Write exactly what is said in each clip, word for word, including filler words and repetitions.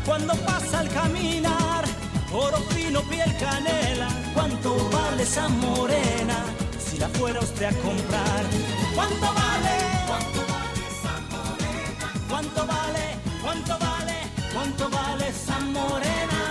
cuando pasa al caminar. Oro fino, piel canela, ¿cuánto vale esa morena? Si la fuera usted a comprar. ¿Cuánto vale? ¿Cuánto vale esa morena? ¿Cuánto vale? ¿Cuánto vale? ¿Cuánto vale esa morena?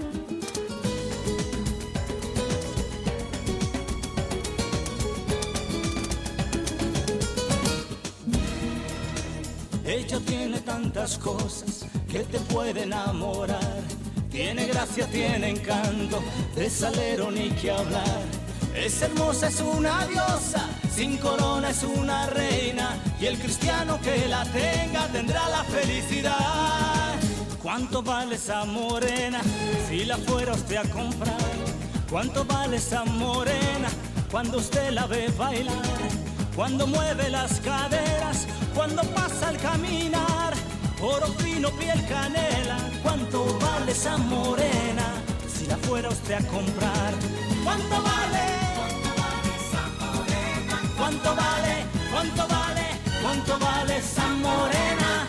Ella tiene tantas cosas que te puede enamorar. Tiene gracia, tiene encanto, de salero ni que hablar. Es hermosa, es una diosa, sin corona es una reina. Y el cristiano que la tenga tendrá la felicidad. ¿Cuánto vale esa morena si la fuera usted a comprar? ¿Cuánto vale esa morena cuando usted la ve bailar? Cuando mueve las caderas, cuando pasa al caminar. Oro fino, piel canela, ¿cuánto vale esa morena si la fuera usted a comprar? ¿Cuánto vale? ¿Cuánto vale esa morena? ¿Cuánto vale? ¿Cuánto vale? ¿Cuánto vale esa morena?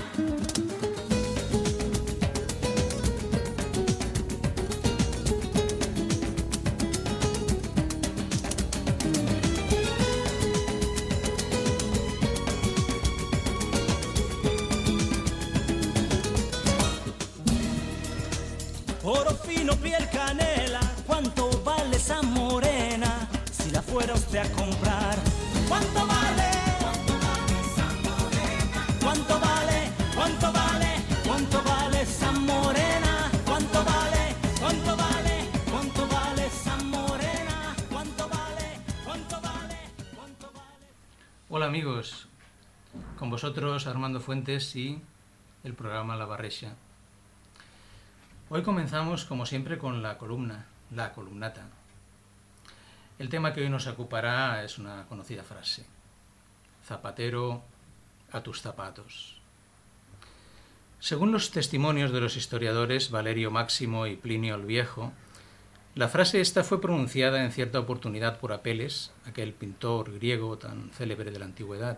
Oro fino, piel canela, ¿cuánto vale esa morena si la fuera usted a comprar? ¿Cuánto vale? ¿Cuánto vale esa morena? ¿Cuánto vale? ¿Cuánto vale? ¿Cuánto vale esa morena? ¿Cuánto vale? ¿Cuánto vale? ¿Cuánto vale esa morena? ¿Cuánto vale? ¿Cuánto vale? ¿Cuánto vale? Hola amigos, con vosotros Armando Fuentes y el programa La Barrexa. Hoy comenzamos, como siempre, con la columna, la columnata. El tema que hoy nos ocupará es una conocida frase: zapatero a tus zapatos. Según los testimonios de los historiadores Valerio Máximo y Plinio el Viejo, la frase esta fue pronunciada en cierta oportunidad por Apeles, aquel pintor griego tan célebre de la antigüedad.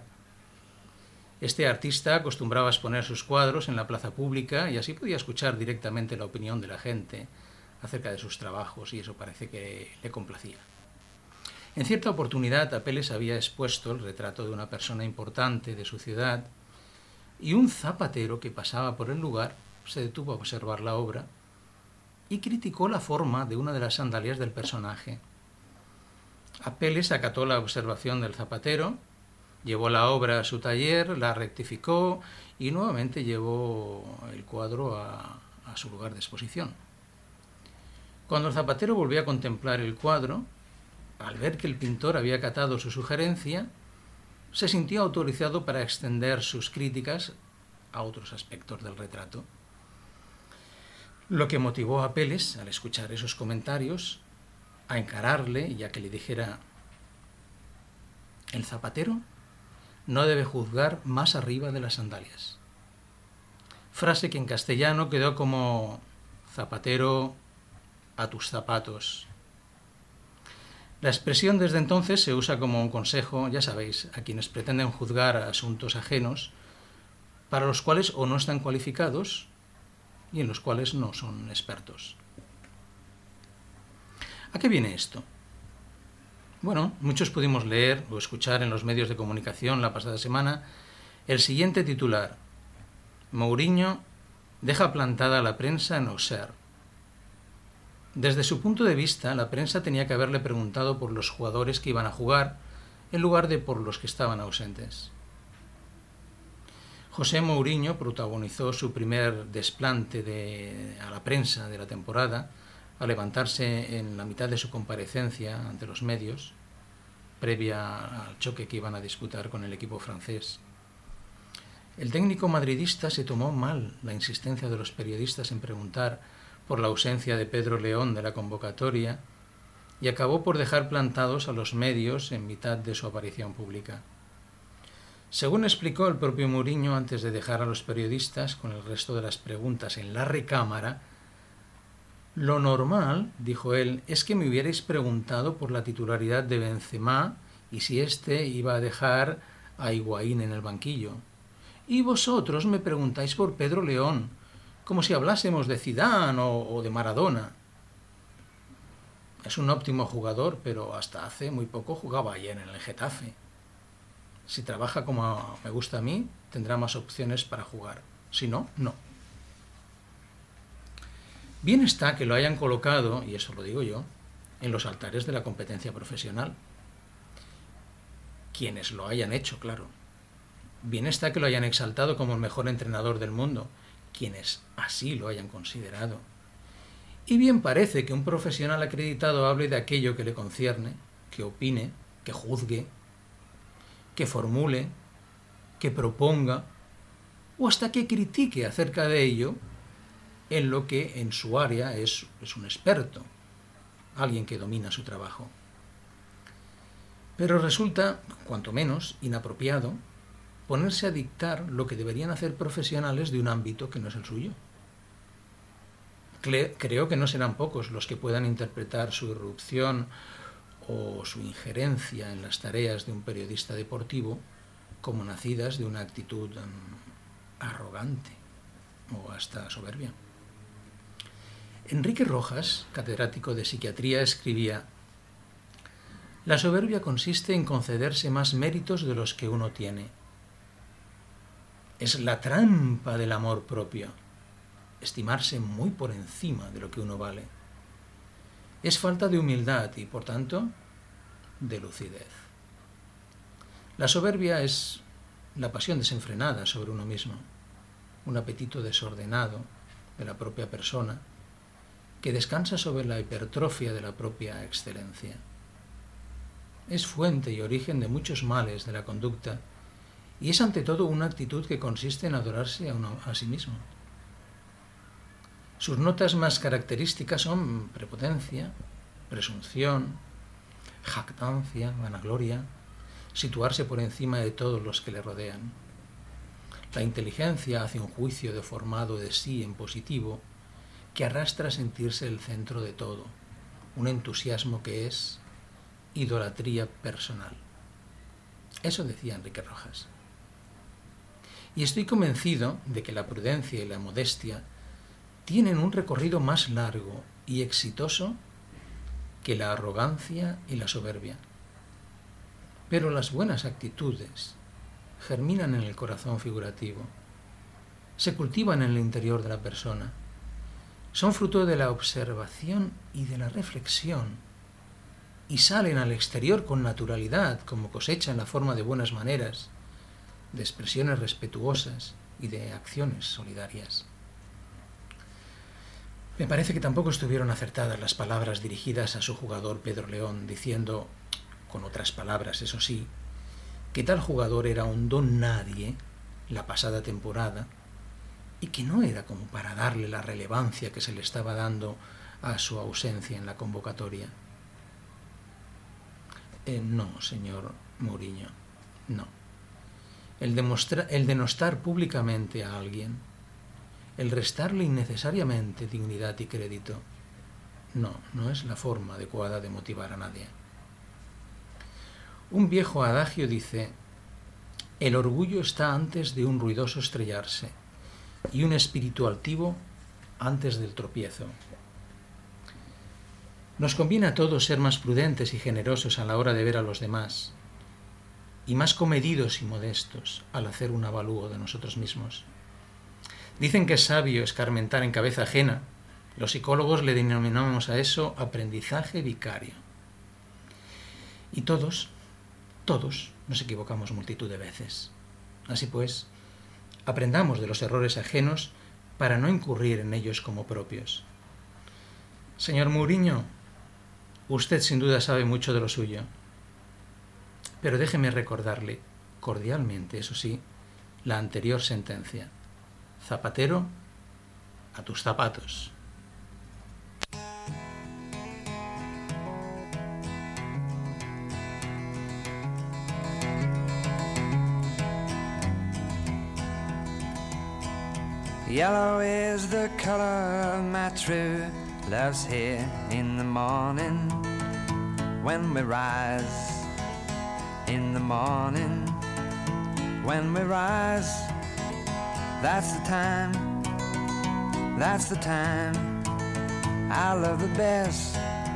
Este artista acostumbraba a exponer sus cuadros en la plaza pública y así podía escuchar directamente la opinión de la gente acerca de sus trabajos, y eso parece que le complacía. En cierta oportunidad, Apeles había expuesto el retrato de una persona importante de su ciudad, y un zapatero que pasaba por el lugar se detuvo a observar la obra y criticó la forma de una de las sandalias del personaje. Apeles acató la observación del zapatero, llevó la obra a su taller, la rectificó y nuevamente llevó el cuadro a, a su lugar de exposición. Cuando el zapatero volvió a contemplar el cuadro, al ver que el pintor había acatado su sugerencia, se sintió autorizado para extender sus críticas a otros aspectos del retrato. Lo que motivó a Apeles, al escuchar esos comentarios, a encararle y a que le dijera: el zapatero no debe juzgar más arriba de las sandalias. Frase que en castellano quedó como: zapatero a tus zapatos. La expresión desde entonces se usa como un consejo, ya sabéis, a quienes pretenden juzgar asuntos ajenos para los cuales o no están cualificados y en los cuales no son expertos. ¿A qué viene esto? Bueno, muchos pudimos leer o escuchar en los medios de comunicación la pasada semana el siguiente titular: Mourinho deja plantada a la prensa en Auxerre. Desde su punto de vista, la prensa tenía que haberle preguntado por los jugadores que iban a jugar en lugar de por los que estaban ausentes. José Mourinho protagonizó su primer desplante de, a la prensa de la temporada al levantarse en la mitad de su comparecencia ante los medios, previa al choque que iban a disputar con el equipo francés. El técnico madridista se tomó mal la insistencia de los periodistas en preguntar por la ausencia de Pedro León de la convocatoria y acabó por dejar plantados a los medios en mitad de su aparición pública. Según explicó el propio Mourinho antes de dejar a los periodistas con el resto de las preguntas en la recámara, lo normal, dijo él, es que me hubierais preguntado por la titularidad de Benzema y si éste iba a dejar a Higuaín en el banquillo. Y vosotros me preguntáis por Pedro León, como si hablásemos de Zidane o, o de Maradona. Es un óptimo jugador, pero hasta hace muy poco jugaba ayer en el Getafe. Si trabaja como me gusta a mí, tendrá más opciones para jugar. Si no, no. Bien está que lo hayan colocado, y eso lo digo yo, en los altares de la competencia profesional. Quienes lo hayan hecho, claro. Bien está que lo hayan exaltado como el mejor entrenador del mundo, quienes así lo hayan considerado. Y bien parece que un profesional acreditado hable de aquello que le concierne, que opine, que juzgue, que formule, que proponga, o hasta que critique acerca de ello en lo que en su área es, es un experto, alguien que domina su trabajo. Pero resulta, cuanto menos, inapropiado ponerse a dictar lo que deberían hacer profesionales de un ámbito que no es el suyo. Creo que no serán pocos los que puedan interpretar su irrupción o su injerencia en las tareas de un periodista deportivo como nacidas de una actitud um, arrogante o hasta soberbia. Enrique Rojas, catedrático de psiquiatría, escribía: la soberbia consiste en concederse más méritos de los que uno tiene. Es la trampa del amor propio, estimarse muy por encima de lo que uno vale. Es falta de humildad y, por tanto, de lucidez. La soberbia es la pasión desenfrenada sobre uno mismo, un apetito desordenado de la propia persona que descansa sobre la hipertrofia de la propia excelencia. Es fuente y origen de muchos males de la conducta y es ante todo una actitud que consiste en adorarse a, uno, a sí mismo. Sus notas más características son prepotencia, presunción, jactancia, vanagloria, situarse por encima de todos los que le rodean. La inteligencia hace un juicio deformado de sí en positivo que arrastra a sentirse el centro de todo, un entusiasmo que es idolatría personal. Eso decía Enrique Rojas. Y estoy convencido de que la prudencia y la modestia tienen un recorrido más largo y exitoso que la arrogancia y la soberbia. Pero las buenas actitudes germinan en el corazón figurativo, se cultivan en el interior de la persona, son fruto de la observación y de la reflexión, y salen al exterior con naturalidad, como cosecha en la forma de buenas maneras, de expresiones respetuosas y de acciones solidarias. Me parece que tampoco estuvieron acertadas las palabras dirigidas a su jugador Pedro León, diciendo, con otras palabras, eso sí, que tal jugador era un don nadie la pasada temporada y que no era como para darle la relevancia que se le estaba dando a su ausencia en la convocatoria. Eh, no, señor Mourinho, no. El, demostra- el denostar públicamente a alguien, el restarle innecesariamente dignidad y crédito, no, no es la forma adecuada de motivar a nadie. Un viejo adagio dice: el orgullo está antes de un ruidoso estrellarse y un espíritu altivo antes del tropiezo. Nos conviene a todos ser más prudentes y generosos a la hora de ver a los demás y más comedidos y modestos al hacer un avalúo de nosotros mismos. Dicen que es sabio escarmentar en cabeza ajena. Los psicólogos le denominamos a eso aprendizaje vicario. Y todos, todos nos equivocamos multitud de veces. Así pues, aprendamos de los errores ajenos para no incurrir en ellos como propios. Señor Mourinho, usted sin duda sabe mucho de lo suyo, pero déjeme recordarle, cordialmente, eso sí, la anterior sentencia. Zapatero, a tus zapatos. Yellow is the color my true love's here in the morning when we rise. In the morning when we rise, that's the time That's the time I love the best.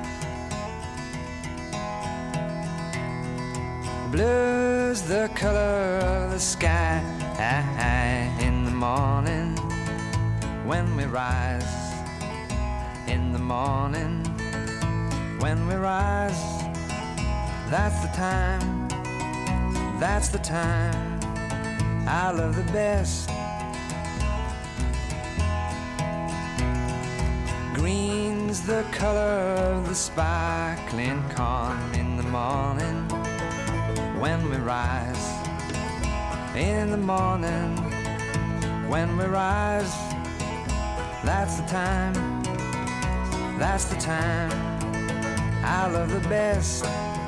Blue's the color of the sky in the morning when we rise. In the morning when we rise. That's the time, that's the time I love the best. Green's the color of the sparkling corn in the morning when we rise. In the morning when we rise. That's the time, that's the time I love the best.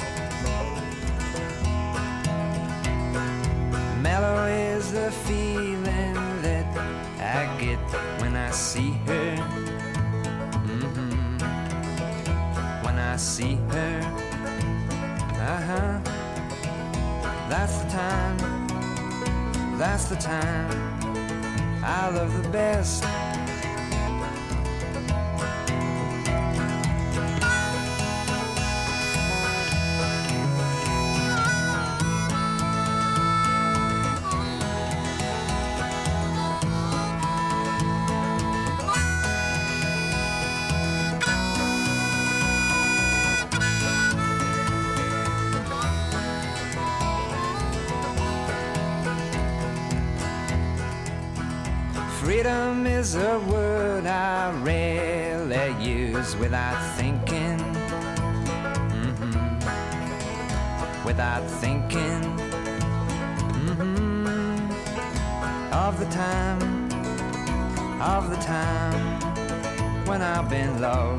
Mellow is the feeling that I get when I see her. Mm-hmm. When I see her. Uh-huh. That's the time, that's the time I love the best. Freedom is a word I rarely use without thinking. Mm-hmm. Without thinking. Mm-hmm. Of the time, of the time when I've been low.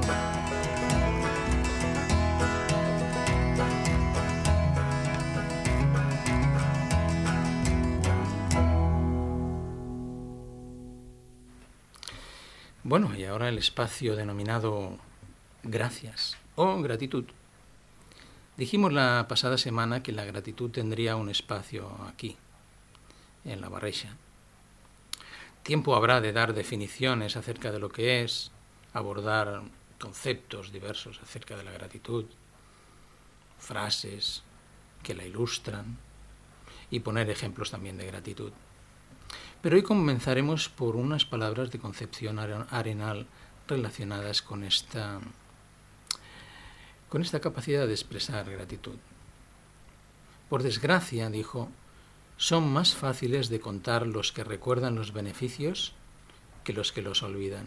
Bueno, y ahora el espacio denominado gracias o gratitud. Dijimos la pasada semana que la gratitud tendría un espacio aquí, en la Barreixa. Tiempo habrá de dar definiciones acerca de lo que es, abordar conceptos diversos acerca de la gratitud, frases que la ilustran y poner ejemplos también de gratitud. Pero hoy comenzaremos por unas palabras de Concepción Arenal relacionadas con esta, con esta capacidad de expresar gratitud. Por desgracia, dijo, son más fáciles de contar los que recuerdan los beneficios que los que los olvidan.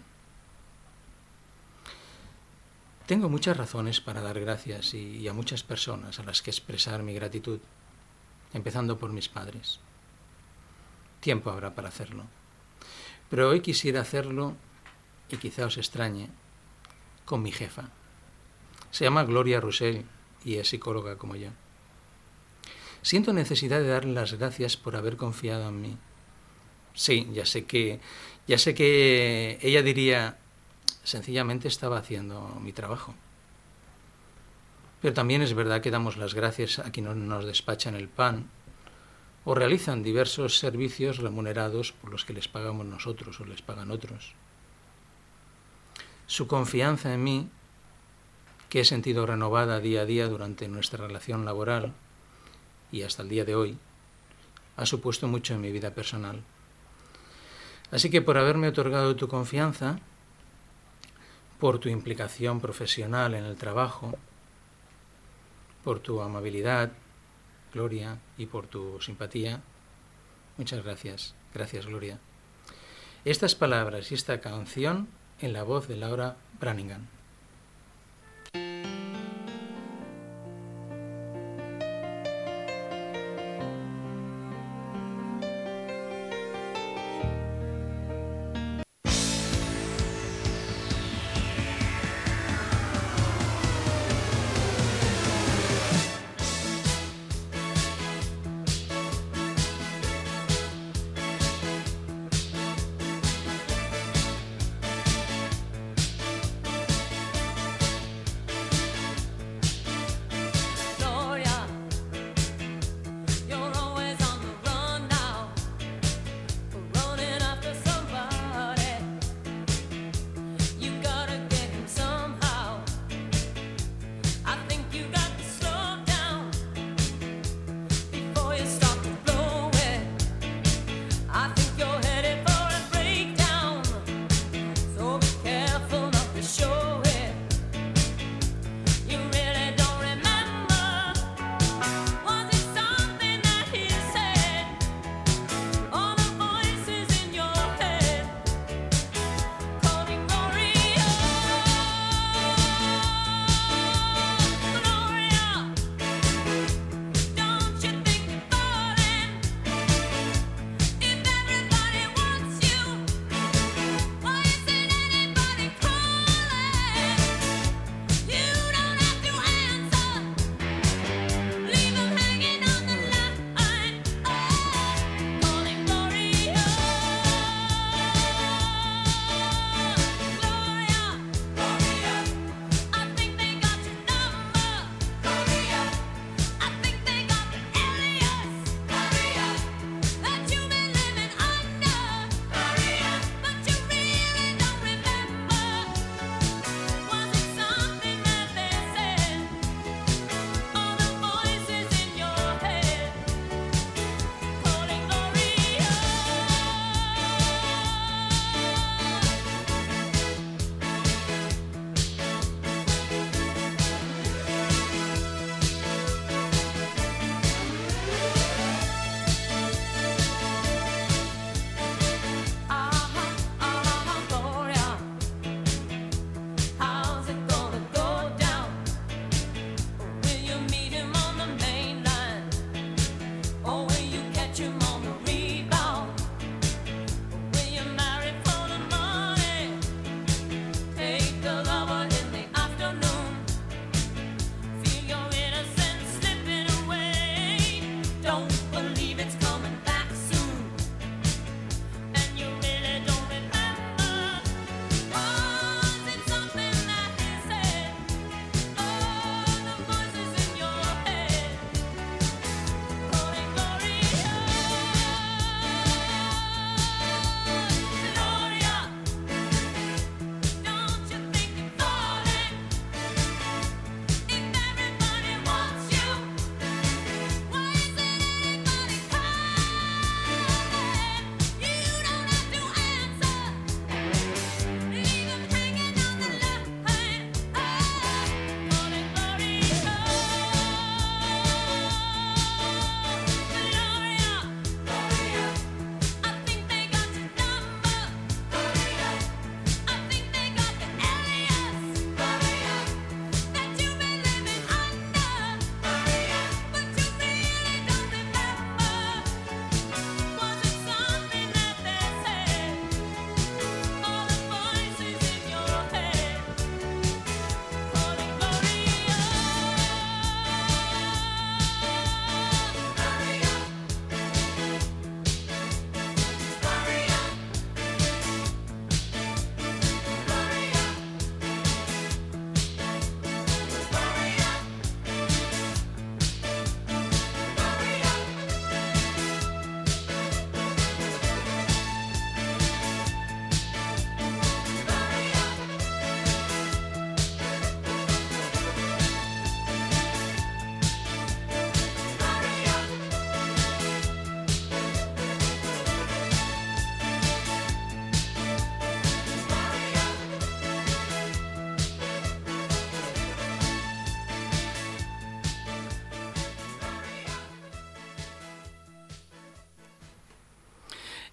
Tengo muchas razones para dar gracias y, y a muchas personas a las que expresar mi gratitud, empezando por mis padres. Tiempo habrá para hacerlo. Pero hoy quisiera hacerlo, y quizá os extrañe, con mi jefa. Se llama Gloria Roussel y es psicóloga como yo. Siento necesidad de darle las gracias por haber confiado en mí. Sí, ya sé que, ya sé que ella diría, sencillamente estaba haciendo mi trabajo. Pero también es verdad que damos las gracias a quienes nos despachan el pan, o realizan diversos servicios remunerados por los que les pagamos nosotros o les pagan otros. Su confianza en mí, que he sentido renovada día a día durante nuestra relación laboral y hasta el día de hoy, ha supuesto mucho en mi vida personal. Así que por haberme otorgado tu confianza, por tu implicación profesional en el trabajo, por tu amabilidad, Gloria, y por tu simpatía. Muchas gracias. Gracias, Gloria. Estas palabras y esta canción en la voz de Laura Branigan.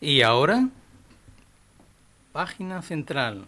Y ahora, página central.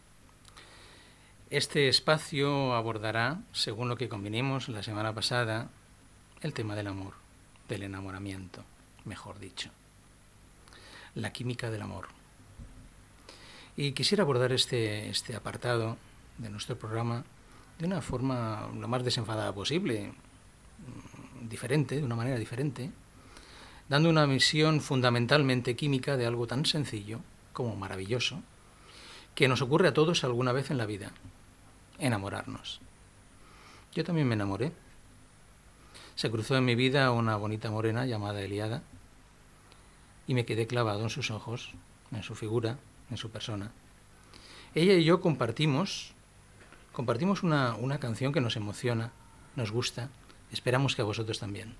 Este espacio abordará, según lo que convinimos la semana pasada, el tema del amor, del enamoramiento, mejor dicho. La química del amor. Y quisiera abordar este, este apartado de nuestro programa de una forma lo más desenfadada posible, diferente, de una manera diferente, dando una visión fundamentalmente química de algo tan sencillo como maravilloso, que nos ocurre a todos alguna vez en la vida: enamorarnos. Yo también me enamoré. Se cruzó en mi vida una bonita morena llamada Eliada y me quedé clavado en sus ojos, en su figura, en su persona. Ella y yo compartimos, compartimos una, una canción que nos emociona, nos gusta, esperamos que a vosotros también.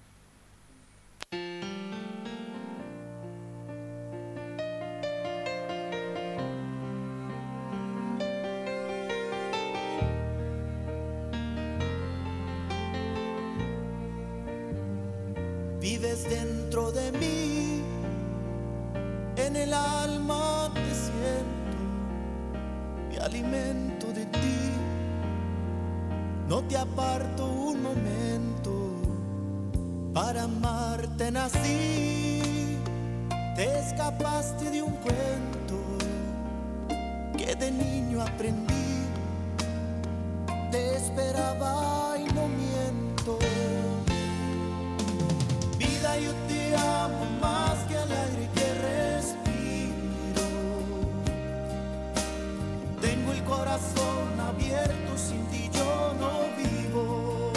Vives dentro de mí, en el alma te siento, me alimento de ti, no te aparto un momento, para amarte nací, te escapaste de un cuento que de niño aprendí, te esperaba y no miento. Yo te amo más que al aire que respiro. Tengo el corazón abierto, sin ti yo no vivo.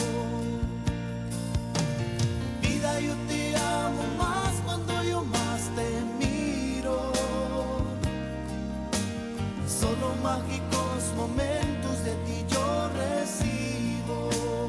Vida, yo te amo más cuando yo más te miro. Solo mágicos momentos de ti yo recibo.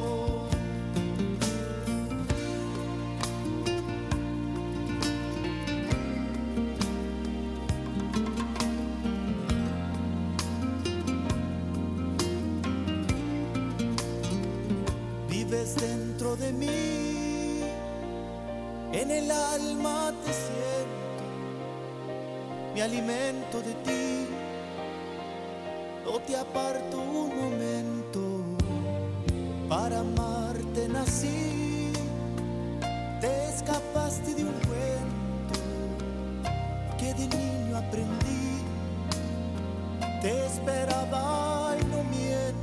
Dentro de mí, en el alma te siento, me alimento de ti, no te aparto un momento, para amarte nací, te escapaste de un cuento que de niño aprendí, te esperaba y no miento.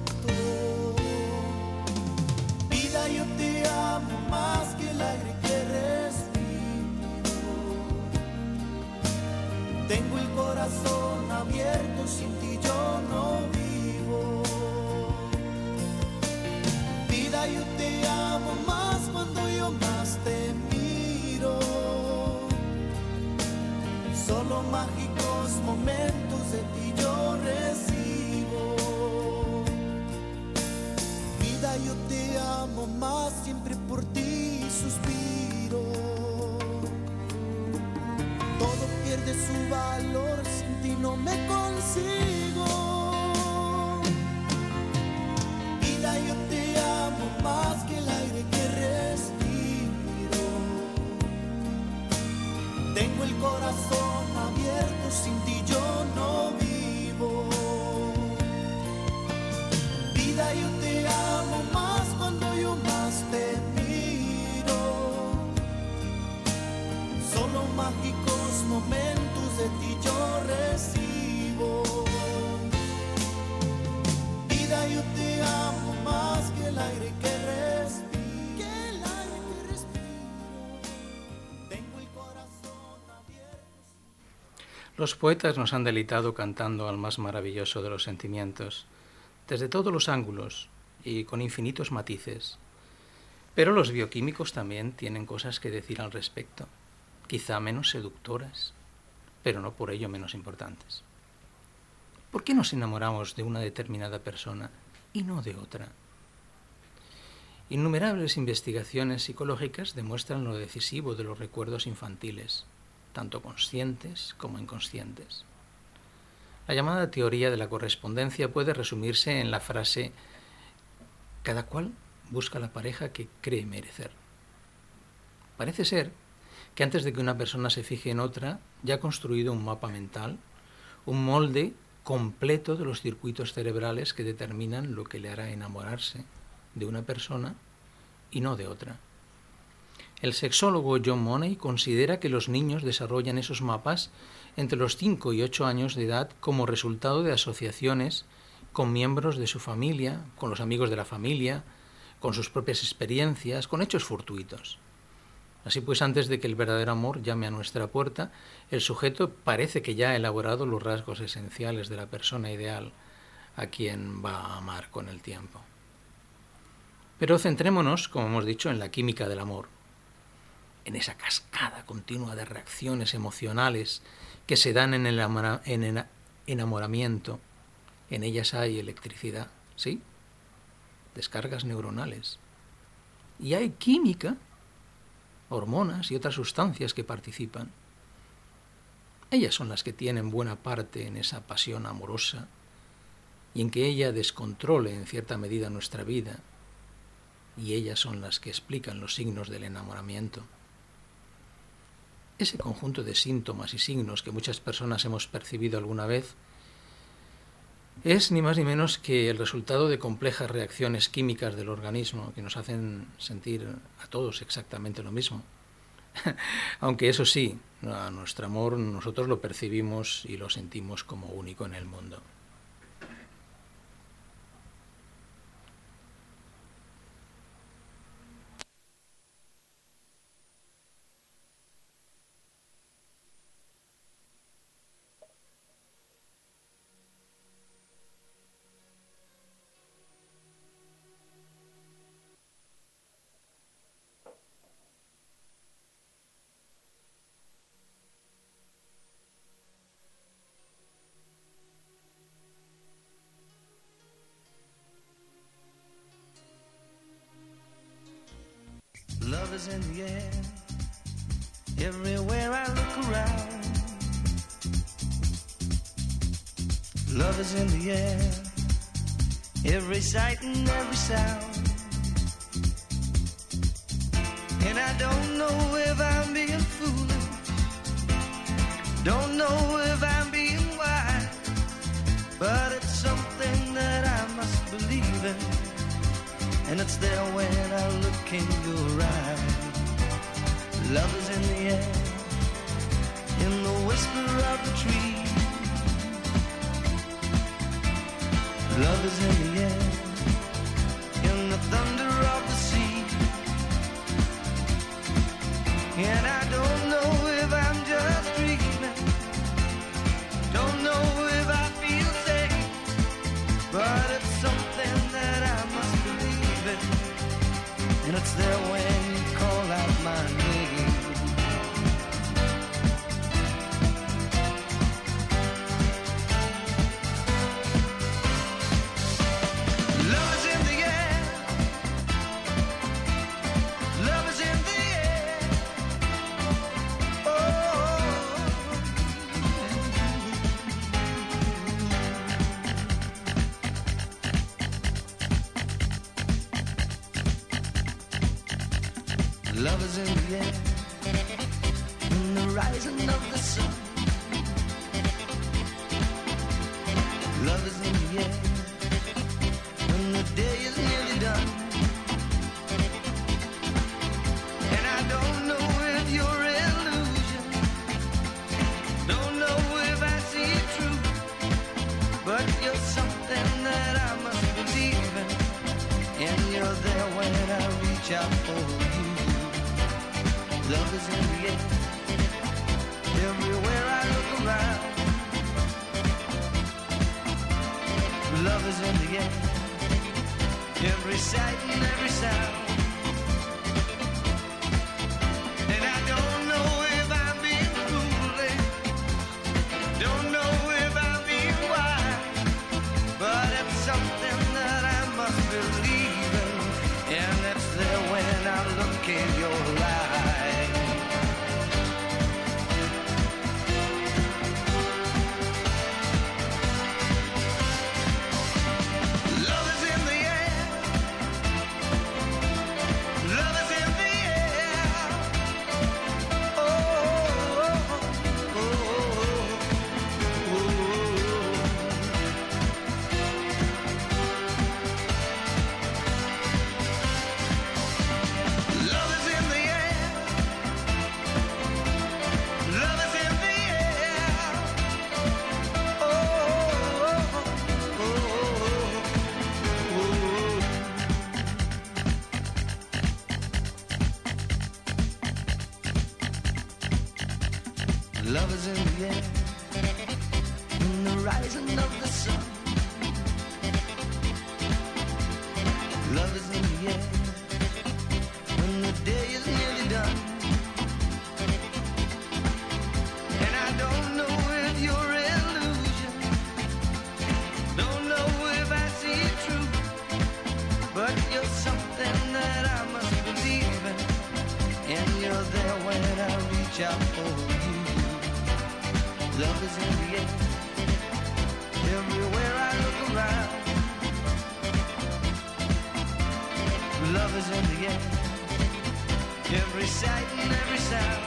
Yo te amo más que el aire que respiro. Tengo el corazón abierto, sin ti yo no vivo. Vida, yo te amo más cuando yo más te miro. Solo mágicos momentos de ti yo recibo. Vida, yo te amo más, siempre por ti suspiro. Todo pierde su valor, sin ti no me consigo. Vida, yo te amo más que el aire que respiro. Tengo el corazón abierto, sin ti yo no vivo. Vida, yo te amo más cuando yo más te miro. Solo mágicos momentos de ti yo recibo. Vida, yo te amo más que el aire que respiro. Que el aire que respiro. Tengo el corazón abierto. Los poetas nos han deleitado cantando al más maravilloso de los sentimientos, desde todos los ángulos y con infinitos matices. Pero los bioquímicos también tienen cosas que decir al respecto, quizá menos seductoras, pero no por ello menos importantes. ¿Por qué nos enamoramos de una determinada persona y no de otra? Innumerables investigaciones psicológicas demuestran lo decisivo de los recuerdos infantiles, tanto conscientes como inconscientes. La llamada teoría de la correspondencia puede resumirse en la frase: cada cual busca la pareja que cree merecer. Parece ser que antes de que una persona se fije en otra, ya ha construido un mapa mental, un molde completo de los circuitos cerebrales que determinan lo que le hará enamorarse de una persona y no de otra. El sexólogo John Money considera que los niños desarrollan esos mapas entre los cinco y ocho años de edad como resultado de asociaciones con miembros de su familia, con los amigos de la familia, con sus propias experiencias, con hechos fortuitos. Así pues, antes de que el verdadero amor llame a nuestra puerta, el sujeto parece que ya ha elaborado los rasgos esenciales de la persona ideal a quien va a amar con el tiempo. Pero centrémonos, como hemos dicho, en la química del amor, en esa cascada continua de reacciones emocionales que se dan en el enamoramiento. En ellas hay electricidad, ¿sí? Descargas neuronales. Y hay química, hormonas y otras sustancias que participan. Ellas son las que tienen buena parte en esa pasión amorosa y en que ella descontrole en cierta medida nuestra vida. Y ellas son las que explican los signos del enamoramiento. Ese conjunto de síntomas y signos que muchas personas hemos percibido alguna vez es ni más ni menos que el resultado de complejas reacciones químicas del organismo que nos hacen sentir a todos exactamente lo mismo. Aunque eso sí, a nuestro amor nosotros lo percibimos y lo sentimos como único en el mundo. Love is in the air, everywhere I look around. Love is in the air, every sight and every sound. And I don't know if I'm being foolish, don't know if I'm being wise, but it's something that I must believe in. And it's there when I look in your eyes. Love is in the air, in the whisper of the tree. Love is in the air, in the thunder of the sea. And I don't know if I'm just dreaming, don't know if I feel safe, but it's something that I must believe in. And it's there when you call out my name. Love is in the air, love is in the air. Oh, love is in the air, in the rising of the sun. Love is in the air, when the day is nearly done. And I don't know if you're illusion, don't know if I see it true, but you're something that I must believe in. And you're there when I reach out for you. Love is in the air, everywhere I look around. Love is in the air, every sight and every sound. And I don't know if I'm being foolish, don't know if I'm being wise, but it's something that I must believe in. And it's there when I look in your eyes. Oh, Love is in the air, in the rising of the sun. Love is in the air, when the day is nearly done. And I don't know if you're illusion, don't know if I see it true, but you're something that I must believe in, and you're there when I reach out for you. Love is in the air, everywhere I look around. Love is in the air, every sight and every sound.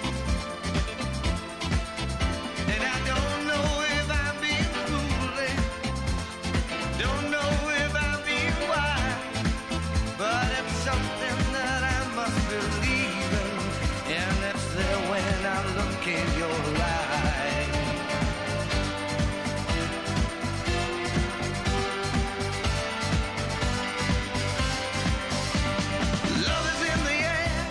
And I don't know if I'm being foolish, don't know if I'm being wise, but it's something that I must believe in, and it's there when I look in your eyes. Love is in the air,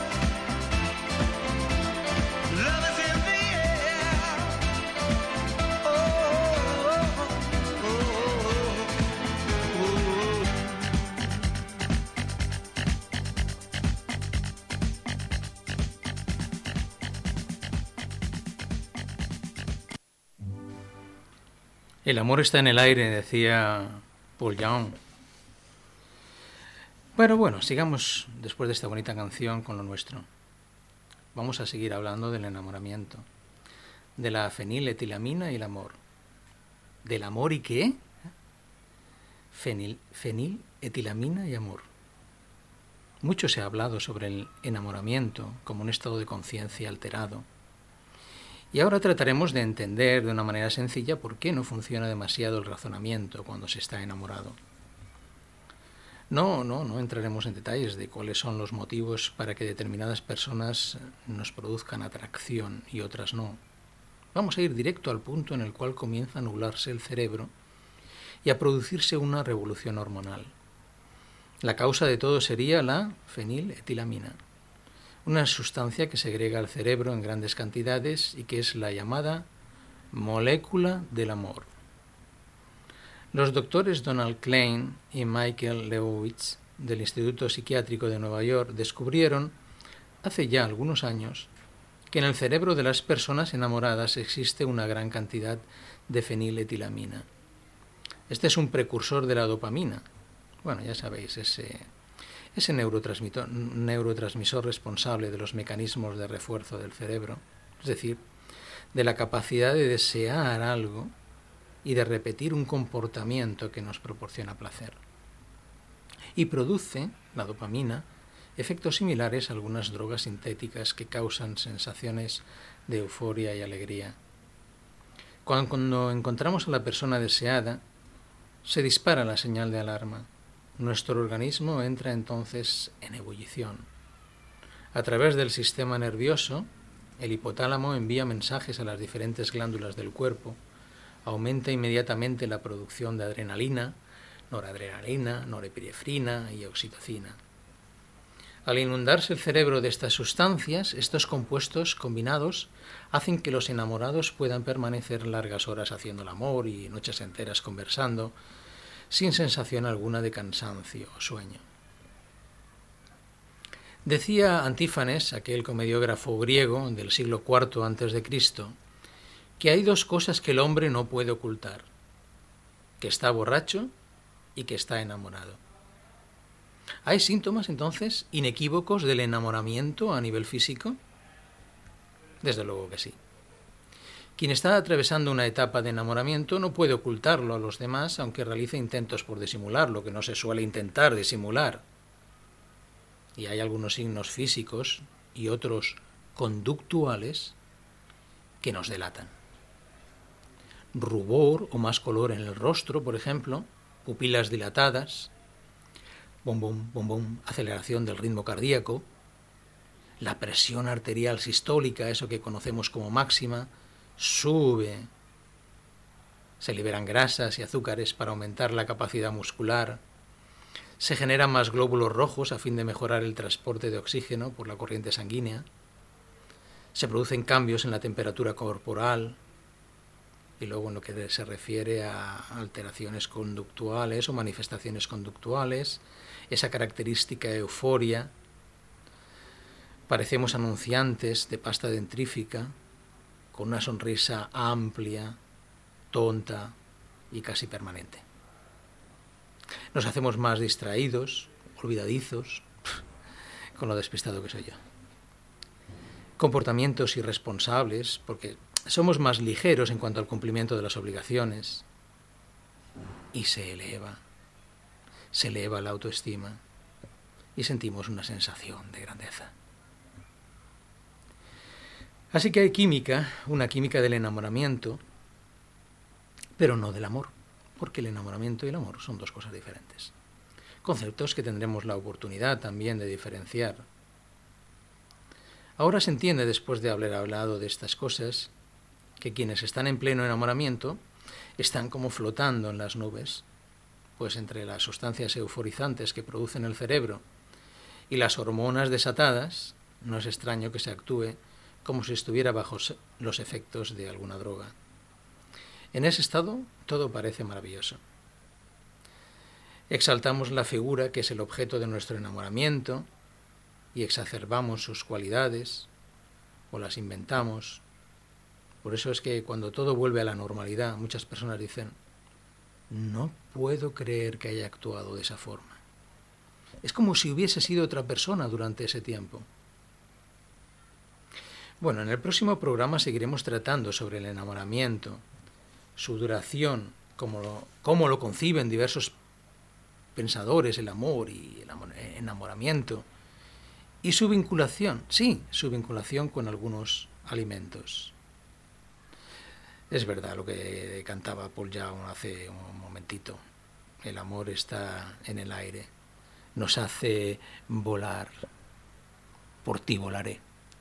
love is in the air. Oh, oh, oh, oh, oh. El amor está en el aire, decía Paul Young. Pero bueno, sigamos después de esta bonita canción con lo nuestro. Vamos a seguir hablando del enamoramiento, de la feniletilamina y el amor. ¿Del amor y qué? Fenil, feniletilamina y amor. Mucho se ha hablado sobre el enamoramiento como un estado de conciencia alterado. Y ahora trataremos de entender de una manera sencilla por qué no funciona demasiado el razonamiento cuando se está enamorado. No, no, no entraremos en detalles de cuáles son los motivos para que determinadas personas nos produzcan atracción y otras no. Vamos a ir directo al punto en el cual comienza a nublarse el cerebro y a producirse una revolución hormonal. La causa de todo sería la feniletilamina, una sustancia que segrega el cerebro en grandes cantidades y que es la llamada molécula del amor. Los doctores Donald Klein y Michael Leibowitz del Instituto Psiquiátrico de Nueva York descubrieron, hace ya algunos años, que en el cerebro de las personas enamoradas existe una gran cantidad de feniletilamina. Este es un precursor de la dopamina. Bueno, ya sabéis, ese, ese neurotransmisor, neurotransmisor responsable de los mecanismos de refuerzo del cerebro, es decir, de la capacidad de desear algo y de repetir un comportamiento que nos proporciona placer. Y produce, la dopamina, efectos similares a algunas drogas sintéticas que causan sensaciones de euforia y alegría. Cuando encontramos a la persona deseada, se dispara la señal de alarma. Nuestro organismo entra entonces en ebullición. A través del sistema nervioso, el hipotálamo envía mensajes a las diferentes glándulas del cuerpo, aumenta inmediatamente la producción de adrenalina, noradrenalina, norepinefrina y oxitocina. Al inundarse el cerebro de estas sustancias, estos compuestos combinados hacen que los enamorados puedan permanecer largas horas haciendo el amor y noches enteras conversando, sin sensación alguna de cansancio o sueño. Decía Antífanes, aquel comediógrafo griego del siglo cuarto antes de Cristo, que hay dos cosas que el hombre no puede ocultar, que está borracho y que está enamorado. ¿Hay síntomas, entonces, inequívocos del enamoramiento a nivel físico? Desde luego que sí. Quien está atravesando una etapa de enamoramiento no puede ocultarlo a los demás, aunque realice intentos por disimularlo, que no se suele intentar disimular. Y hay algunos signos físicos y otros conductuales que nos delatan. Rubor o más color en el rostro, por ejemplo, pupilas dilatadas, bom, bom, bom, bom, aceleración del ritmo cardíaco, la presión arterial sistólica, eso que conocemos como máxima, sube, se liberan grasas y azúcares para aumentar la capacidad muscular, se generan más glóbulos rojos a fin de mejorar el transporte de oxígeno por la corriente sanguínea, se producen cambios en la temperatura corporal, y luego en lo que se refiere a alteraciones conductuales o manifestaciones conductuales, esa característica euforia, parecemos anunciantes de pasta dentrífica, con una sonrisa amplia, tonta y casi permanente. Nos hacemos más distraídos, olvidadizos, con lo despistado que soy yo. Comportamientos irresponsables, porque somos más ligeros en cuanto al cumplimiento de las obligaciones. Y se eleva, se eleva la autoestima y sentimos una sensación de grandeza. Así que hay química, una química del enamoramiento, pero no del amor, porque el enamoramiento y el amor son dos cosas diferentes. Conceptos que tendremos la oportunidad también de diferenciar. Ahora se entiende, después de haber hablado de estas cosas, que quienes están en pleno enamoramiento están como flotando en las nubes, pues entre las sustancias euforizantes que producen el cerebro y las hormonas desatadas, no es extraño que se actúe como si estuviera bajo los efectos de alguna droga. En ese estado todo parece maravilloso. Exaltamos la figura que es el objeto de nuestro enamoramiento y exacerbamos sus cualidades o las inventamos. Por eso es que cuando todo vuelve a la normalidad, muchas personas dicen: no puedo creer que haya actuado de esa forma. Es como si hubiese sido otra persona durante ese tiempo. Bueno, en el próximo programa seguiremos tratando sobre el enamoramiento, su duración, cómo lo, cómo lo conciben diversos pensadores, el amor y el enamoramiento, y su vinculación, sí, su vinculación con algunos alimentos. Es verdad lo que cantaba Paul Young hace un momentito. El amor está en el aire, nos hace volar. Por ti volaré.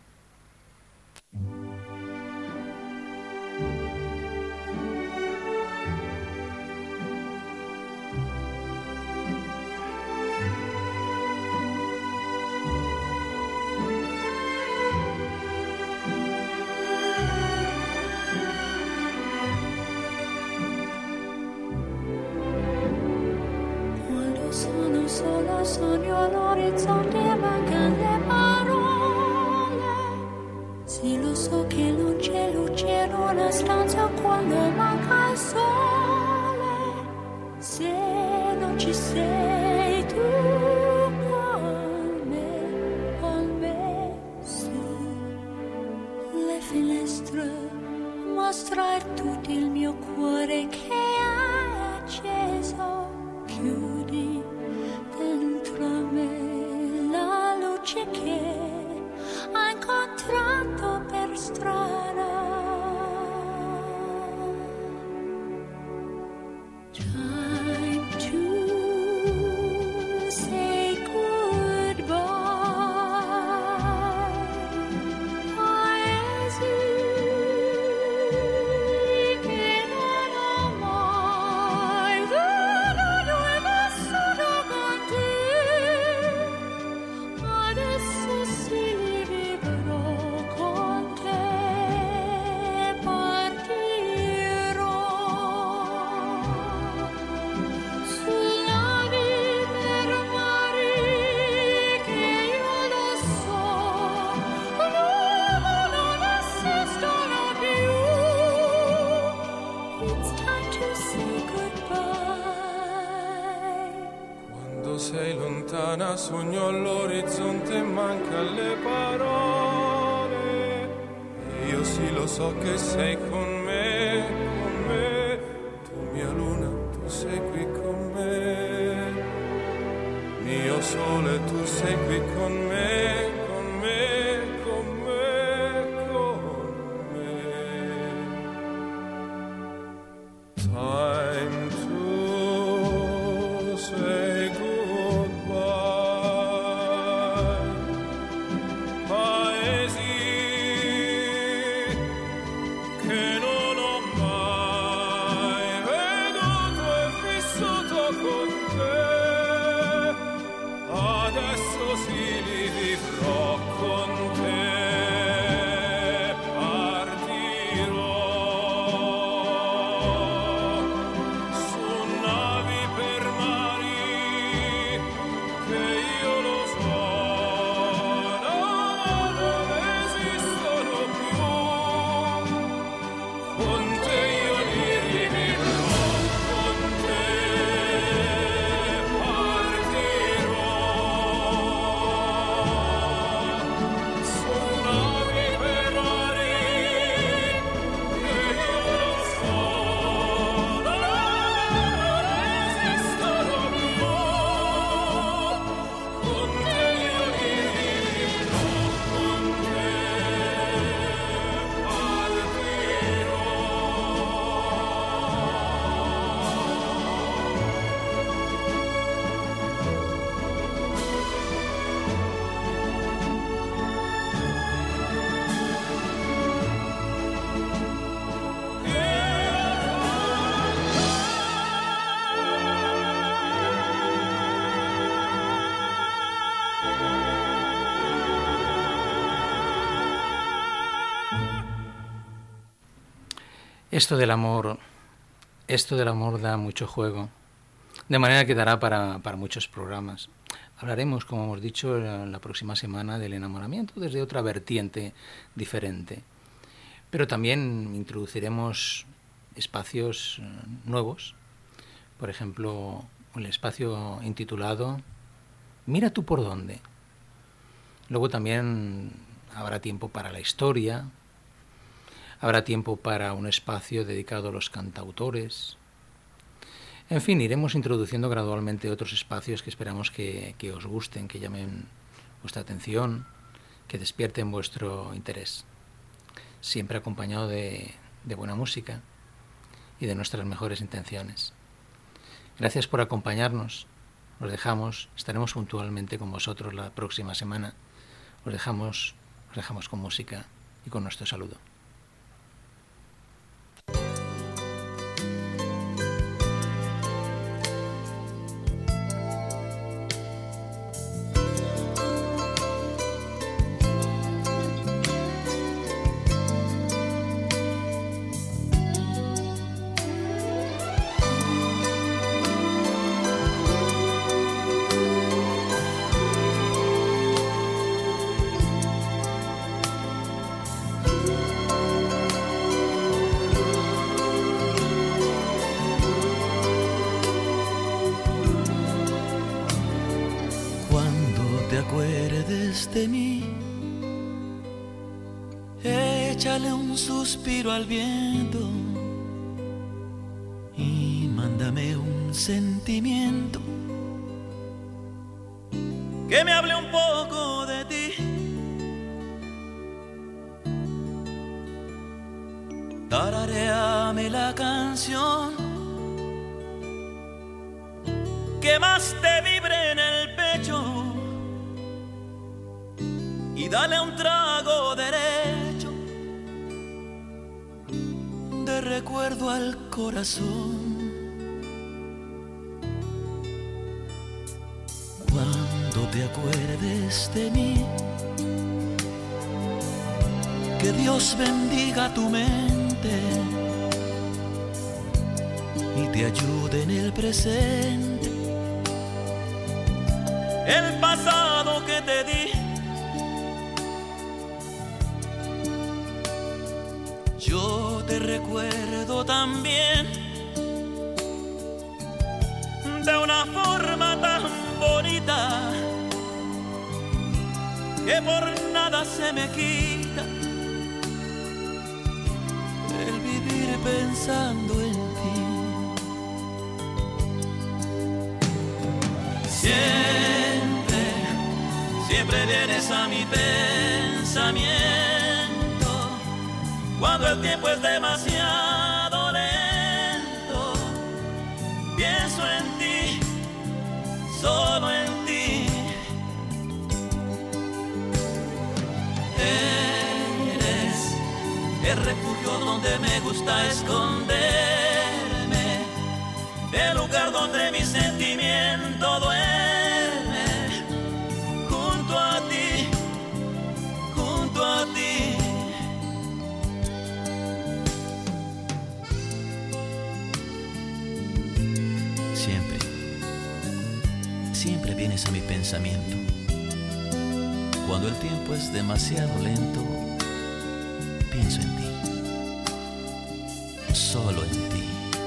Quando sono sola sogno all'orizzonte e mancano le parole. Sì, lo so che non c'è luce in una stanza quando manca il sole. Se non ci sei tu con me, con me, sì. Le finestre mostrar tutto il mio cuore che è acceso. Chiudi dentro me la luce che ha incontrato per strada. Time to say goodbye. Paesi che non ho mai veduto e vissuto con te. Adesso sì li vivrò con te, partirò sulla vita per mari che io lo so, l'uomo non esistono più. It's time to say goodbye. Quando sei lontana sogno all'orizzonte e manca le parole. E io sì lo so che sei con me, con me. Tu mia luna, tu sei qui con me. Mio sole, tu sei qui con me, con me, con me, con me. Time to say goodbye. Paesi che non ho mai veduto e vissuto con te. Adesso sì li vivrò Esto del amor, esto del amor da mucho juego, de manera que dará para, para muchos programas. Hablaremos, como hemos dicho, la próxima semana del enamoramiento desde otra vertiente diferente. Pero también introduciremos espacios nuevos. Por ejemplo, el espacio intitulado Mira tú por dónde. Luego también habrá tiempo para la historia. Habrá tiempo para un espacio dedicado a los cantautores. En fin, iremos introduciendo gradualmente otros espacios que esperamos que, que os gusten, que llamen vuestra atención, que despierten vuestro interés. Siempre acompañado de, de buena música y de nuestras mejores intenciones. Gracias por acompañarnos. Os dejamos, estaremos puntualmente con vosotros la próxima semana. Os dejamos, os dejamos con música y con nuestro saludo. De mí, échale un suspiro al viento y mándame un sentimiento que me hable un poco de ti. Tararéame la canción que más te vibre en el pecho y dale un trago derecho de recuerdo al corazón. Cuando te acuerdes de mí, que Dios bendiga tu mente y te ayude en el presente. El pasado que te di, yo te recuerdo también de una forma tan bonita que por nada se me quita el vivir pensando en ti. Siempre, siempre vienes a mi pensamiento cuando el tiempo es demasiado lento. Pienso en ti, solo en ti. Eres el refugio donde me gusta esconderme, el lugar donde mi sentimiento duerme. Junto a ti, junto a ti. Siempre, siempre vienes a mi pensamiento. Cuando el tiempo es demasiado lento, pienso en ti, solo en ti.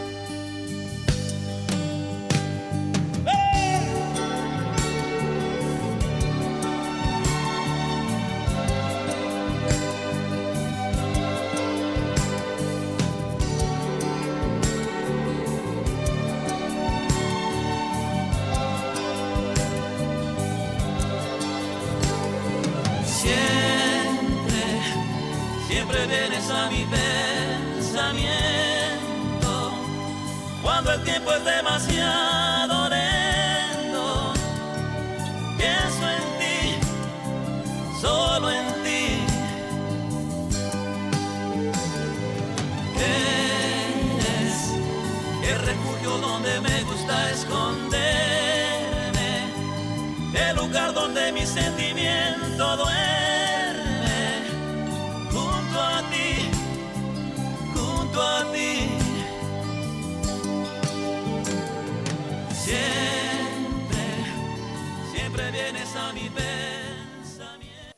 Siempre vienes a mi pensamiento cuando el tiempo es demasiado lento. Pienso en ti, solo en ti. Eres el refugio donde me gusta esconderme, el lugar donde mi sentimiento duerme. Junto a ti, junto a ti. mi pensamiento.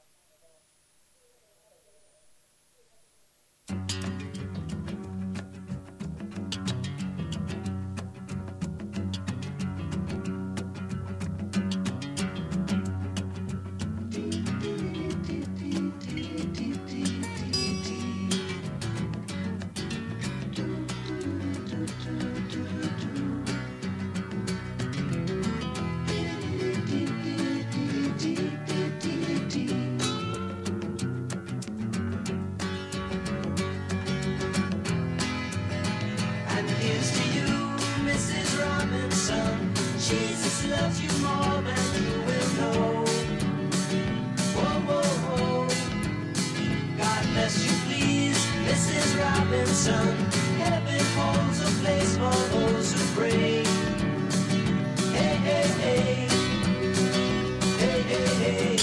And here's to you, Missus Robinson. Jesus loves you more than you will know. Whoa, whoa, whoa. God bless you, please, Missus Robinson. Heaven holds a place for those who pray. Hey, hey, hey. Hey, hey, hey.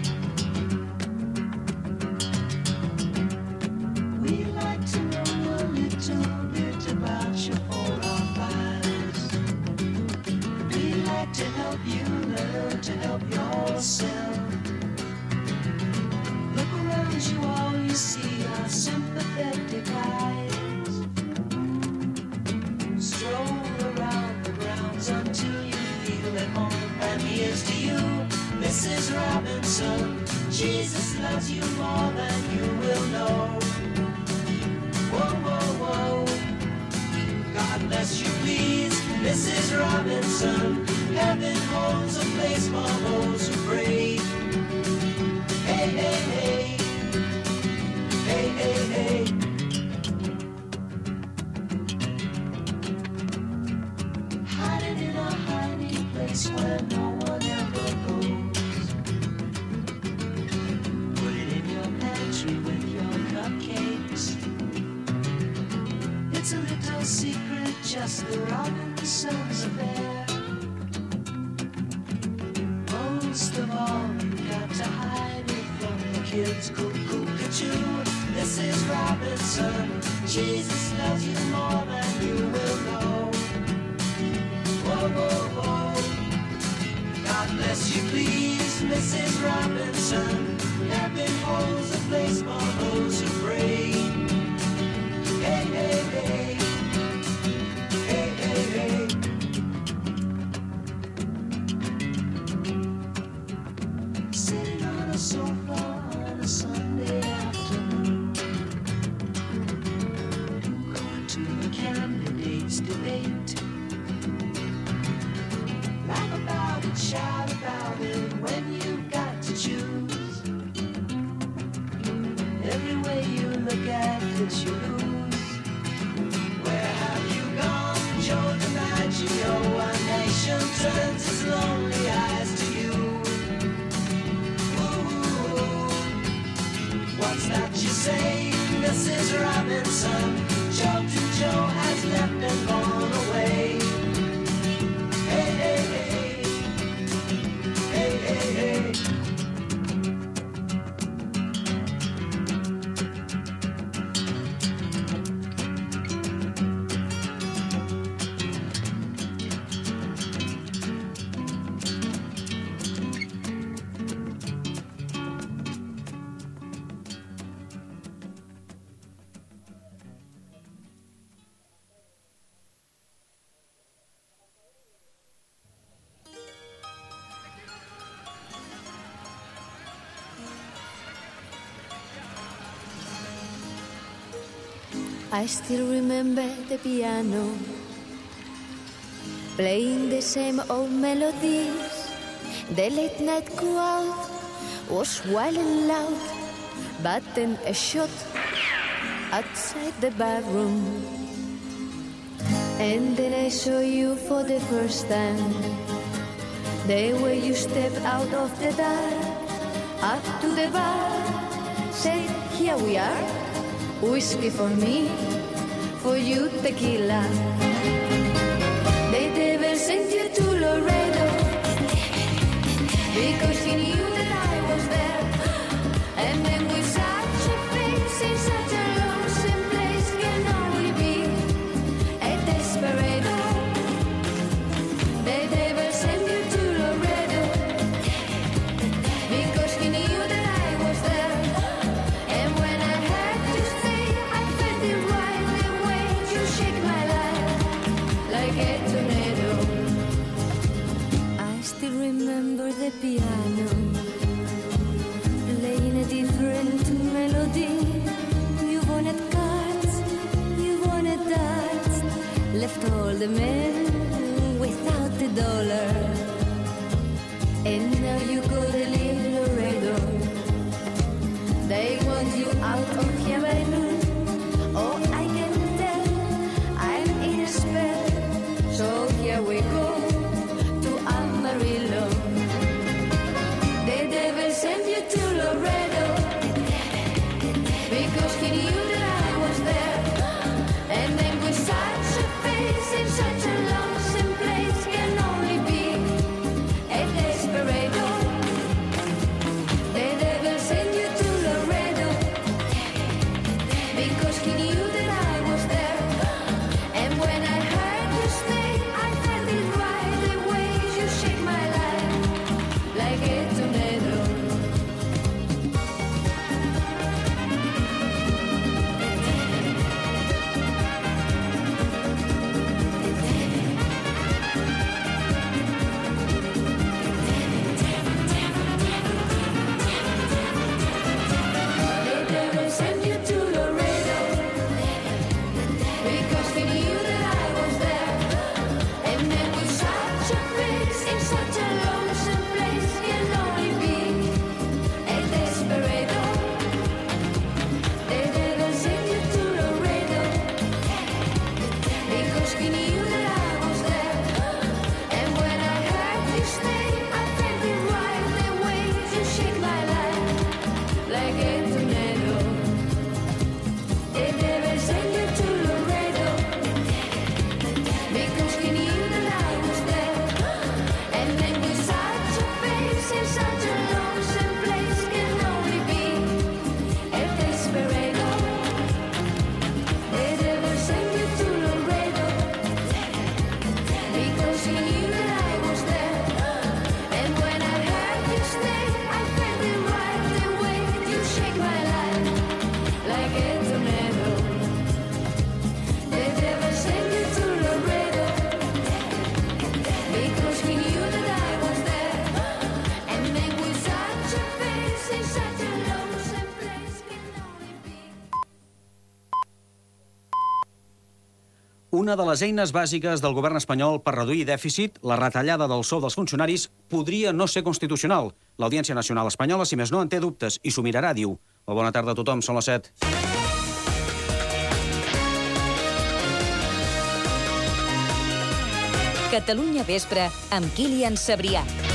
We like to know a little bit about your profiles. We like to help you learn to help yourself. Look around you, all you see are sympathetic eyes. Stroll around the grounds until you feel at home. And here's to you, Missus Robinson. Jesus loves you more than you will know. Whoa, whoa, whoa. God bless you, please, Missus Robinson. Heaven holds a place for those who pray. Hey, hey, hey. Hey, hey, hey. Hiding in a hiding place where no one ever goes. Put it in your pantry with your cupcakes. It's a little secret, just the Robinsons affair. Most of all, you got to hide it from the kids. Cuckoo-cuckoo, Missus Robinson. Jesus loves you more than you will know. Whoa, whoa, whoa. God bless you, please, Missus Robinson. Heaven holds a place for those who pray. Hey, hey, hey. Hey, hey, hey. Sitting on a sofa on a Sunday afternoon, going to the candidates' debate. Laugh about it, shout about it when you've got to choose. Every way you look at it, you lose. Where have you gone, Joe DiMaggio? A nation turns its lonely eyes to you. Ooh, what's that you say, Missus Robinson? Joe to Joe has left and gone away. Hey, hey, hey. Hey, hey, hey. I still remember the piano playing the same old melodies. The late night crowd was wild and loud, but then a shot outside the barroom. And then I saw you for the first time. The way you stepped out of the dark, up to the bar, said, here we are, whiskey for me, for you tequila. The devil sent you to Laredo, because he knew that I was there. And then with such a face in such a lonesome place can only be a desperado. The devil sent you to Laredo, the piano, playing a different melody. You wanted cards, you wanted darts, left all the men without the dollar. And now you go to live Laredo. They want you out of here by noon. Oh, I can tell I'm in a spell. So here we go to Amarillo. The devil sent you to Laredo because he knew that I was there. And then with such a face in such a lonesome place can only be a desperado. The devil sent you to Laredo because he knew that I was there. And when I heard you say, I felt it right the way you shake my life like a tornado. The devil sent you to Laredo because he knew that I was there. And then with such a face in such a lonesome place can only be a desperado. The devil sent you to Laredo because he knew that I was there. And when I heard you say, I felt it right the way you shake my life like a tornado. The devil sent you to Laredo because he knew that I was there. And then with such a face in such a lonesome place can only be a desperado. The devil sent you to Laredo because he knew that I was there. And when I heard you say, I felt it right the way you shake my life like a tornado. The devil sent you to Laredo because he knew that I was there. And then with such a face in such a lonesome place can only be. Una de les eines bàsiques del govern espanyol per reduir dèficit, la retallada del sou dels funcionaris, podria no ser constitucional. L'Audiència Nacional Espanyola, si més no, en té dubtes i s'ho mirarà, diu. Molt bona tarda a tothom, són les set. Catalunya Vespre amb Kilian Cebrià.